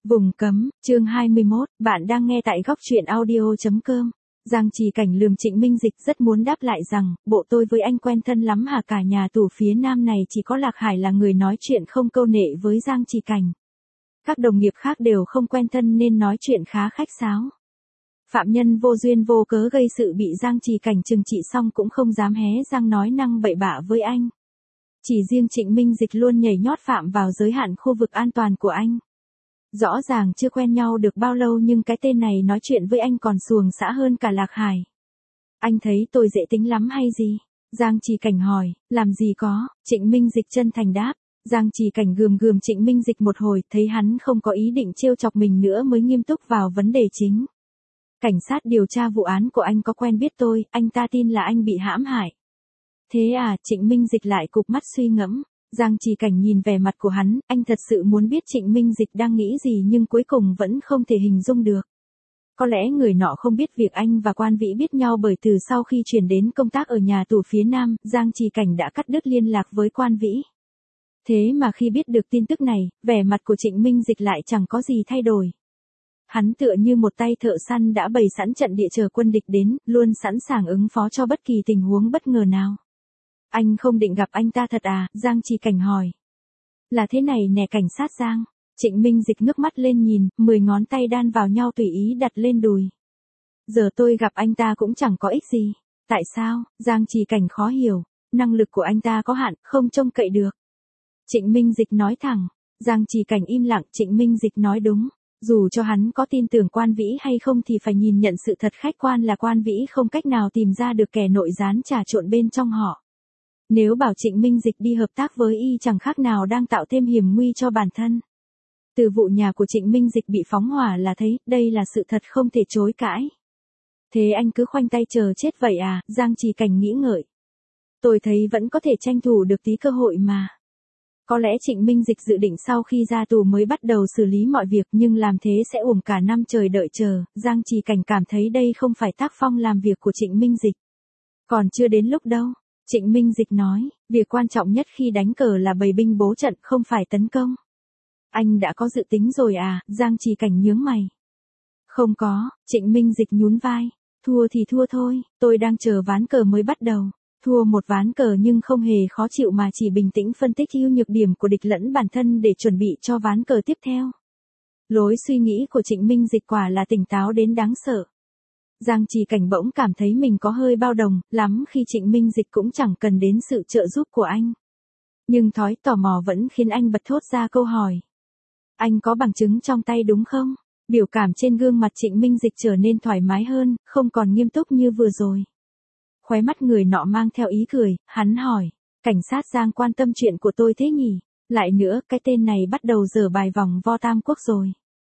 Vùng cấm, chương 21, bạn đang nghe tại góc truyện audio.com. Giang Trì Cảnh lườm Trịnh Minh Dịch rất muốn đáp lại rằng, bộ tôi với anh quen thân lắm hả, cả nhà tù phía Nam này chỉ có Lạc Hải là người nói chuyện không câu nệ với Giang Trì Cảnh. Các đồng nghiệp khác đều không quen thân nên nói chuyện khá khách sáo. Phạm nhân vô duyên vô cớ gây sự bị Giang Trì Cảnh trừng trị xong cũng không dám hé răng nói năng bậy bạ với anh. Chỉ riêng Trịnh Minh Dịch luôn nhảy nhót phạm vào giới hạn khu vực an toàn của anh. Rõ ràng chưa quen nhau được bao lâu nhưng cái tên này nói chuyện với anh còn xuồng xã hơn cả Lạc Hải. Anh thấy tôi dễ tính lắm hay gì? Giang Trì Cảnh hỏi, làm gì có, Trịnh Minh Dịch chân thành đáp. Giang Trì Cảnh gườm Trịnh Minh Dịch một hồi, thấy hắn không có ý định trêu chọc mình nữa mới nghiêm túc vào vấn đề chính. Cảnh sát điều tra vụ án của anh có quen biết tôi, anh ta tin là anh bị hãm hại. Thế à, Trịnh Minh Dịch lại cụp mắt suy ngẫm. Giang Trì Cảnh nhìn vẻ mặt của hắn, anh thật sự muốn biết Trịnh Minh Dịch đang nghĩ gì nhưng cuối cùng vẫn không thể hình dung được. Có lẽ người nọ không biết việc anh và Quan Vĩ biết nhau bởi từ sau khi chuyển đến công tác ở nhà tù phía Nam, Giang Trì Cảnh đã cắt đứt liên lạc với Quan Vĩ. Thế mà khi biết được tin tức này, vẻ mặt của Trịnh Minh Dịch lại chẳng có gì thay đổi. Hắn tựa như một tay thợ săn đã bày sẵn trận địa chờ quân địch đến, luôn sẵn sàng ứng phó cho bất kỳ tình huống bất ngờ nào. Anh không định gặp anh ta thật à? Giang Trì Cảnh hỏi. Là thế này nè cảnh sát Giang. Trịnh Minh Dịch ngước mắt lên nhìn, 10 ngón tay đan vào nhau tùy ý đặt lên đùi. Giờ tôi gặp anh ta cũng chẳng có ích gì. Tại sao? Giang Trì Cảnh khó hiểu. Năng lực của anh ta có hạn, không trông cậy được. Trịnh Minh Dịch nói thẳng. Giang Trì Cảnh im lặng. Trịnh Minh Dịch nói đúng. Dù cho hắn có tin tưởng Quan Vĩ hay không thì phải nhìn nhận sự thật khách quan là Quan Vĩ không cách nào tìm ra được kẻ nội gián trà trộn bên trong họ. Nếu bảo Trịnh Minh Dịch đi hợp tác với y chẳng khác nào đang tạo thêm hiểm nguy cho bản thân. Từ vụ nhà của Trịnh Minh Dịch bị phóng hỏa là thấy, đây là sự thật không thể chối cãi. Thế anh cứ khoanh tay chờ chết vậy à? Giang Trì Cảnh nghĩ ngợi. Tôi thấy vẫn có thể tranh thủ được tí cơ hội mà. Có lẽ Trịnh Minh Dịch dự định sau khi ra tù mới bắt đầu xử lý mọi việc nhưng làm thế sẽ uổng cả năm trời đợi chờ. Giang Trì Cảnh cảm thấy đây không phải tác phong làm việc của Trịnh Minh Dịch. Còn chưa đến lúc đâu. Trịnh Minh Dịch nói, việc quan trọng nhất khi đánh cờ là bày binh bố trận không phải tấn công. Anh đã có dự tính rồi à? Giang Trì Cảnh nhướng mày. Không có, Trịnh Minh Dịch nhún vai. Thua thì thua thôi, tôi đang chờ ván cờ mới bắt đầu. Thua một ván cờ nhưng không hề khó chịu mà chỉ bình tĩnh phân tích ưu nhược điểm của địch lẫn bản thân để chuẩn bị cho ván cờ tiếp theo. Lối suy nghĩ của Trịnh Minh Dịch quả là tỉnh táo đến đáng sợ. Giang Trì Cảnh bỗng cảm thấy mình có hơi bao đồng, lắm khi Trịnh Minh Dịch cũng chẳng cần đến sự trợ giúp của anh. Nhưng thói tò mò vẫn khiến anh bật thốt ra câu hỏi. Anh có bằng chứng trong tay đúng không? Biểu cảm trên gương mặt Trịnh Minh Dịch trở nên thoải mái hơn, không còn nghiêm túc như vừa rồi. Khóe mắt người nọ mang theo ý cười, hắn hỏi. Cảnh sát Giang quan tâm chuyện của tôi thế nhỉ? Lại nữa, cái tên này bắt đầu giở bài vòng vo Tam Quốc rồi.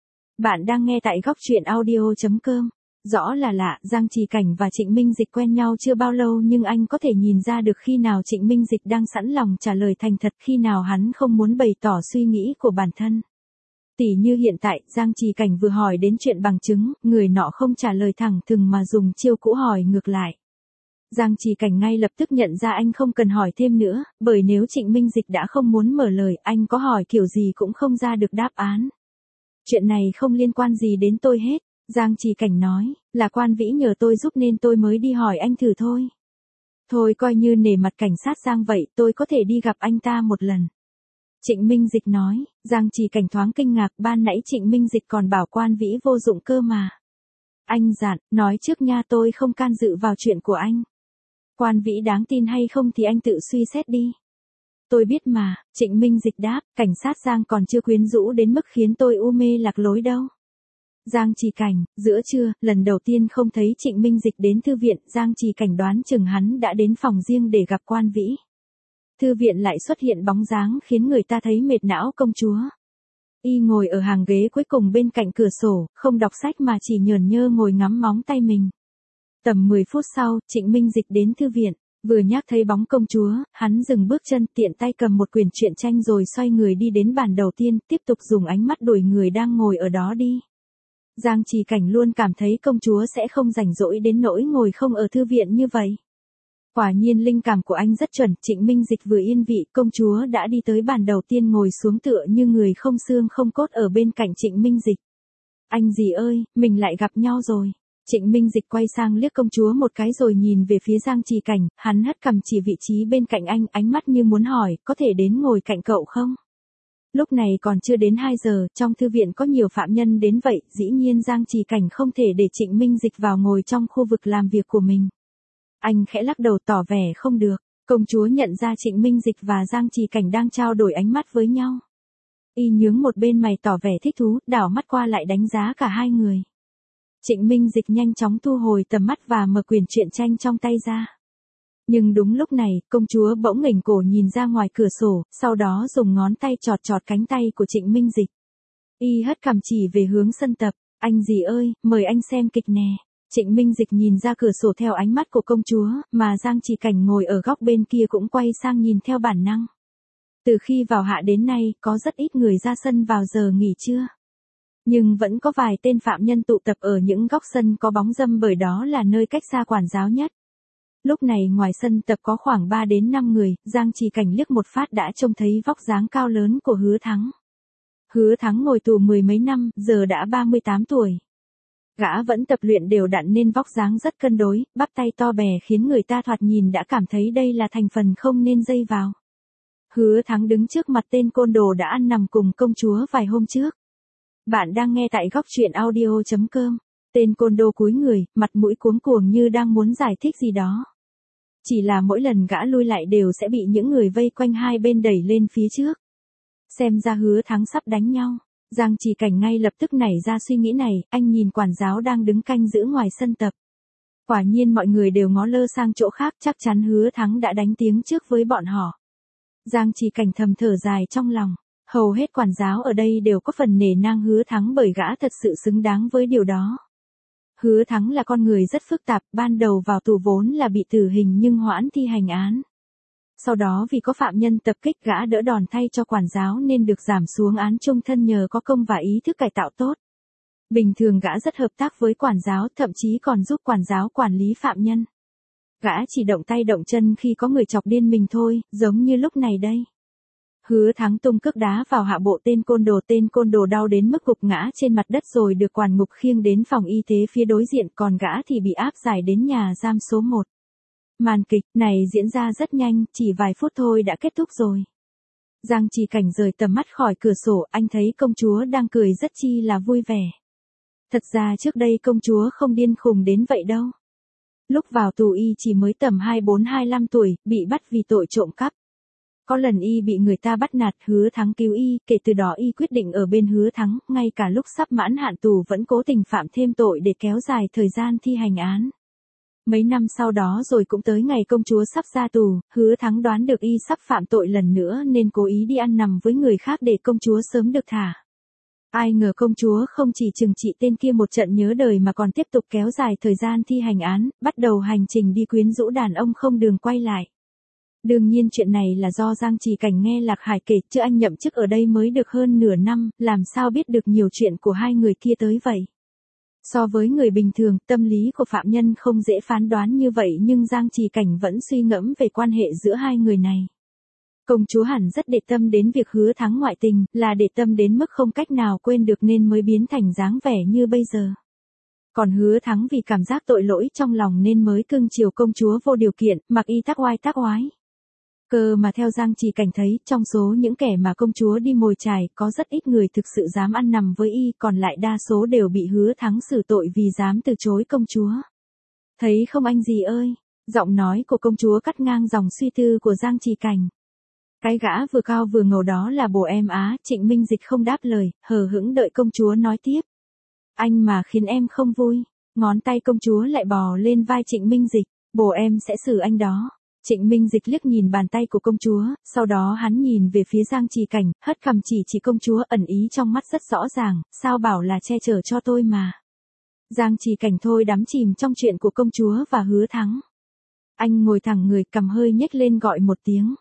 Bạn đang nghe tại góc truyện audio.com. Rõ là lạ, Giang Trì Cảnh và Trịnh Minh Dịch quen nhau chưa bao lâu nhưng anh có thể nhìn ra được khi nào Trịnh Minh Dịch đang sẵn lòng trả lời thành thật, khi nào hắn không muốn bày tỏ suy nghĩ của bản thân. Tỉ như hiện tại, Giang Trì Cảnh vừa hỏi đến chuyện bằng chứng, người nọ không trả lời thẳng thừng mà dùng chiêu cũ hỏi ngược lại. Giang Trì Cảnh ngay lập tức nhận ra anh không cần hỏi thêm nữa, bởi nếu Trịnh Minh Dịch đã không muốn mở lời, anh có hỏi kiểu gì cũng không ra được đáp án. Chuyện này không liên quan gì đến tôi hết. Giang Trì Cảnh nói, là Quan Vĩ nhờ tôi giúp nên tôi mới đi hỏi anh thử thôi. Thôi coi như nể mặt cảnh sát Giang vậy, tôi có thể đi gặp anh ta một lần. Trịnh Minh Dịch nói, Giang Trì Cảnh thoáng kinh ngạc, ban nãy Trịnh Minh Dịch còn bảo Quan Vĩ vô dụng cơ mà. Anh dặn, nói trước nha, tôi không can dự vào chuyện của anh. Quan Vĩ đáng tin hay không thì anh tự suy xét đi. Tôi biết mà, Trịnh Minh Dịch đáp, cảnh sát Giang còn chưa quyến rũ đến mức khiến tôi u mê lạc lối đâu. Giang Trì Cảnh, giữa trưa, lần đầu tiên không thấy Trịnh Minh Dịch đến thư viện, Giang Trì Cảnh đoán chừng hắn đã đến phòng riêng để gặp Quan Vĩ. Thư viện lại xuất hiện bóng dáng khiến người ta thấy mệt não công chúa. Y ngồi ở hàng ghế cuối cùng bên cạnh cửa sổ, không đọc sách mà chỉ nhờn nhơ ngồi ngắm móng tay mình. Tầm 10 phút sau, Trịnh Minh Dịch đến thư viện, vừa nhắc thấy bóng công chúa, hắn dừng bước chân, tiện tay cầm một quyển truyện tranh rồi xoay người đi đến bàn đầu tiên, tiếp tục dùng ánh mắt đuổi người đang ngồi ở đó đi. Giang Trì Cảnh luôn cảm thấy công chúa sẽ không rảnh rỗi đến nỗi ngồi không ở thư viện như vậy. Quả nhiên linh cảm của anh rất chuẩn, Trịnh Minh Dịch vừa yên vị, công chúa đã đi tới bàn đầu tiên ngồi xuống tựa như người không xương không cốt ở bên cạnh Trịnh Minh Dịch. Anh gì ơi, mình lại gặp nhau rồi. Trịnh Minh Dịch quay sang liếc công chúa một cái rồi nhìn về phía Giang Trì Cảnh, hắn hất cằm chỉ vị trí bên cạnh anh, ánh mắt như muốn hỏi, có thể đến ngồi cạnh cậu không? Lúc này còn chưa đến 2 giờ, trong thư viện có nhiều phạm nhân đến vậy, dĩ nhiên Giang Trì Cảnh không thể để Trịnh Minh Dịch vào ngồi trong khu vực làm việc của mình. Anh khẽ lắc đầu tỏ vẻ không được, công chúa nhận ra Trịnh Minh Dịch và Giang Trì Cảnh đang trao đổi ánh mắt với nhau. Y nhướng một bên mày tỏ vẻ thích thú, đảo mắt qua lại đánh giá cả hai người. Trịnh Minh Dịch nhanh chóng thu hồi tầm mắt và mở quyển truyện tranh trong tay ra. Nhưng đúng lúc này, công chúa bỗng ngẩng cổ nhìn ra ngoài cửa sổ, sau đó dùng ngón tay chọt chọt cánh tay của Trịnh Minh Dịch. Y hất cằm chỉ về hướng sân tập, anh gì ơi, mời anh xem kịch nè. Trịnh Minh Dịch nhìn ra cửa sổ theo ánh mắt của công chúa, mà Giang Trì Cảnh ngồi ở góc bên kia cũng quay sang nhìn theo bản năng. Từ khi vào hạ đến nay, có rất ít người ra sân vào giờ nghỉ trưa. Nhưng vẫn có vài tên phạm nhân tụ tập ở những góc sân có bóng râm bởi đó là nơi cách xa quản giáo nhất. Lúc này ngoài sân tập có khoảng 3 đến 5 người, Giang Trì Cảnh liếc một phát đã trông thấy vóc dáng cao lớn của Hứa Thắng. Hứa Thắng ngồi tù 10 mấy năm, giờ đã 38 tuổi. Gã vẫn tập luyện đều đặn nên vóc dáng rất cân đối, bắp tay to bè khiến người ta thoạt nhìn đã cảm thấy đây là thành phần không nên dây vào. Hứa Thắng đứng trước mặt tên côn đồ đã ăn nằm cùng công chúa vài hôm trước. Bạn đang nghe tại góc truyện audio.com. Tên côn đồ cúi người, mặt mũi cuống cuồng như đang muốn giải thích gì đó. Chỉ là mỗi lần gã lui lại đều sẽ bị những người vây quanh hai bên đẩy lên phía trước. Xem ra Hứa Thắng sắp đánh nhau. Giang Trì Cảnh ngay lập tức nảy ra suy nghĩ này, anh nhìn quản giáo đang đứng canh giữ ngoài sân tập. Quả nhiên mọi người đều ngó lơ sang chỗ khác, chắc chắn Hứa Thắng đã đánh tiếng trước với bọn họ. Giang Trì Cảnh thầm thở dài trong lòng. Hầu hết quản giáo ở đây đều có phần nể nang Hứa Thắng bởi gã thật sự xứng đáng với điều đó. Hứa Thắng là con người rất phức tạp, ban đầu vào tù vốn là bị tử hình nhưng hoãn thi hành án. Sau đó vì có phạm nhân tập kích gã đỡ đòn thay cho quản giáo nên được giảm xuống án chung thân nhờ có công và ý thức cải tạo tốt. Bình thường gã rất hợp tác với quản giáo, thậm chí còn giúp quản giáo quản lý phạm nhân. Gã chỉ động tay động chân khi có người chọc điên mình thôi, giống như lúc này đây. Hứa Thắng tung cước đá vào hạ bộ tên côn đồ đau đến mức gục ngã trên mặt đất rồi được quản ngục khiêng đến phòng y tế phía đối diện, còn gã thì bị áp giải đến nhà giam số 1. Màn kịch này diễn ra rất nhanh, chỉ vài phút thôi đã kết thúc rồi. Giang Trì Cảnh rời tầm mắt khỏi cửa sổ, anh thấy công chúa đang cười rất chi là vui vẻ. Thật ra trước đây công chúa không điên khùng đến vậy đâu. Lúc vào tù y chỉ mới tầm 24-25 tuổi, bị bắt vì tội trộm cắp. Có lần y bị người ta bắt nạt, Hứa Thắng cứu y, kể từ đó y quyết định ở bên Hứa Thắng, ngay cả lúc sắp mãn hạn tù vẫn cố tình phạm thêm tội để kéo dài thời gian thi hành án. Mấy năm sau đó rồi cũng tới ngày công chúa sắp ra tù, Hứa Thắng đoán được y sắp phạm tội lần nữa nên cố ý đi ăn nằm với người khác để công chúa sớm được thả. Ai ngờ công chúa không chỉ trừng trị tên kia một trận nhớ đời mà còn tiếp tục kéo dài thời gian thi hành án, bắt đầu hành trình đi quyến rũ đàn ông không đường quay lại. Đương nhiên chuyện này là do Giang Trì Cảnh nghe Lạc Hải kể, chứ anh nhậm chức ở đây mới được hơn nửa năm, làm sao biết được nhiều chuyện của hai người kia tới vậy. So với người bình thường, tâm lý của phạm nhân không dễ phán đoán như vậy nhưng Giang Trì Cảnh vẫn suy ngẫm về quan hệ giữa hai người này. Công chúa hẳn rất để tâm đến việc Hứa Thắng ngoại tình, là để tâm đến mức không cách nào quên được nên mới biến thành dáng vẻ như bây giờ. Còn Hứa Thắng vì cảm giác tội lỗi trong lòng nên mới cưng chiều công chúa vô điều kiện, mặc y tác oai. Cơ mà theo Giang Trì Cảnh thấy, trong số những kẻ mà công chúa đi mồi chài, có rất ít người thực sự dám ăn nằm với y, còn lại đa số đều bị Hứa Thắng xử tội vì dám từ chối công chúa. Thấy không anh gì ơi? Giọng nói của công chúa cắt ngang dòng suy tư của Giang Trì Cảnh. Cái gã vừa cao vừa ngầu đó là bồ em á, Trịnh Minh Dịch không đáp lời, hờ hững đợi công chúa nói tiếp. Anh mà khiến em không vui. Ngón tay công chúa lại bò lên vai Trịnh Minh Dịch, bồ em sẽ xử anh đó. Trịnh Minh Dịch liếc nhìn bàn tay của công chúa, sau đó hắn nhìn về phía Giang Trì Cảnh, hất cằm chỉ công chúa, ẩn ý trong mắt rất rõ ràng, sao bảo là che chở cho tôi mà. Giang Trì Cảnh thôi đắm chìm trong chuyện của công chúa và Hứa Thắng. Anh ngồi thẳng người, cằm hơi nhếch lên gọi một tiếng.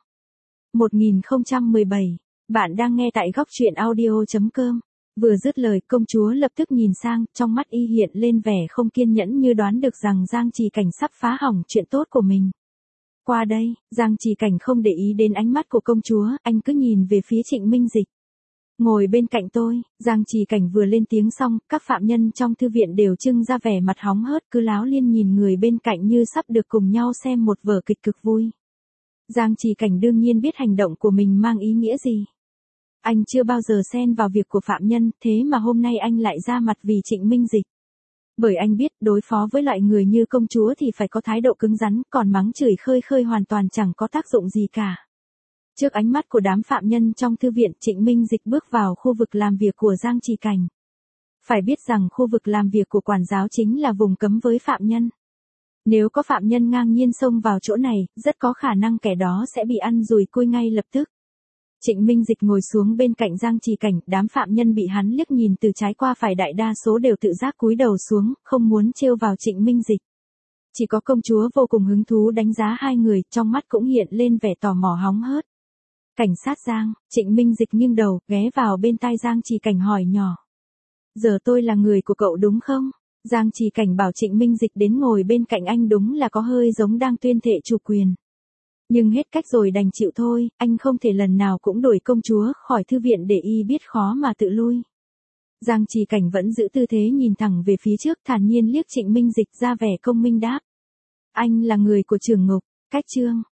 1017, bạn đang nghe tại góc truyện audio.com. Vừa dứt lời, công chúa lập tức nhìn sang, trong mắt y hiện lên vẻ không kiên nhẫn như đoán được rằng Giang Trì Cảnh sắp phá hỏng chuyện tốt của mình. Qua đây, Giang Trì Cảnh không để ý đến ánh mắt của công chúa, anh cứ nhìn về phía Trịnh Minh Dịch. Ngồi bên cạnh tôi, Giang Trì Cảnh vừa lên tiếng xong, các phạm nhân trong thư viện đều trưng ra vẻ mặt hóng hớt, cứ láo liên nhìn người bên cạnh như sắp được cùng nhau xem một vở kịch cực vui. Giang Trì Cảnh đương nhiên biết hành động của mình mang ý nghĩa gì. Anh chưa bao giờ xen vào việc của phạm nhân, thế mà hôm nay anh lại ra mặt vì Trịnh Minh Dịch. Bởi anh biết đối phó với loại người như công chúa thì phải có thái độ cứng rắn, còn mắng chửi khơi khơi hoàn toàn chẳng có tác dụng gì cả. Trước ánh mắt của đám phạm nhân trong thư viện, Trịnh Minh Dịch bước vào khu vực làm việc của Giang Trì Cảnh. Phải biết rằng khu vực làm việc của quản giáo chính là vùng cấm với phạm nhân. Nếu có phạm nhân ngang nhiên xông vào chỗ này, rất có khả năng kẻ đó sẽ bị ăn rùi cui ngay lập tức. Trịnh Minh Dịch ngồi xuống bên cạnh Giang Trì Cảnh, đám phạm nhân bị hắn liếc nhìn từ trái qua phải đại đa số đều tự giác cúi đầu xuống, không muốn trêu vào Trịnh Minh Dịch. Chỉ có công chúa vô cùng hứng thú đánh giá hai người, trong mắt cũng hiện lên vẻ tò mò hóng hớt. Cảnh sát Giang, Trịnh Minh Dịch nghiêng đầu, ghé vào bên tai Giang Trì Cảnh hỏi nhỏ. Giờ tôi là người của cậu đúng không? Giang Trì Cảnh bảo Trịnh Minh Dịch đến ngồi bên cạnh anh đúng là có hơi giống đang tuyên thệ chủ quyền. Nhưng hết cách rồi đành chịu thôi, anh không thể lần nào cũng đuổi công chúa khỏi thư viện để y biết khó mà tự lui. Giang Trì Cảnh vẫn giữ tư thế nhìn thẳng về phía trước, thản nhiên liếc Trịnh Minh Dịch ra vẻ công minh đáp. Anh là người của Trường Ngục, cách chương.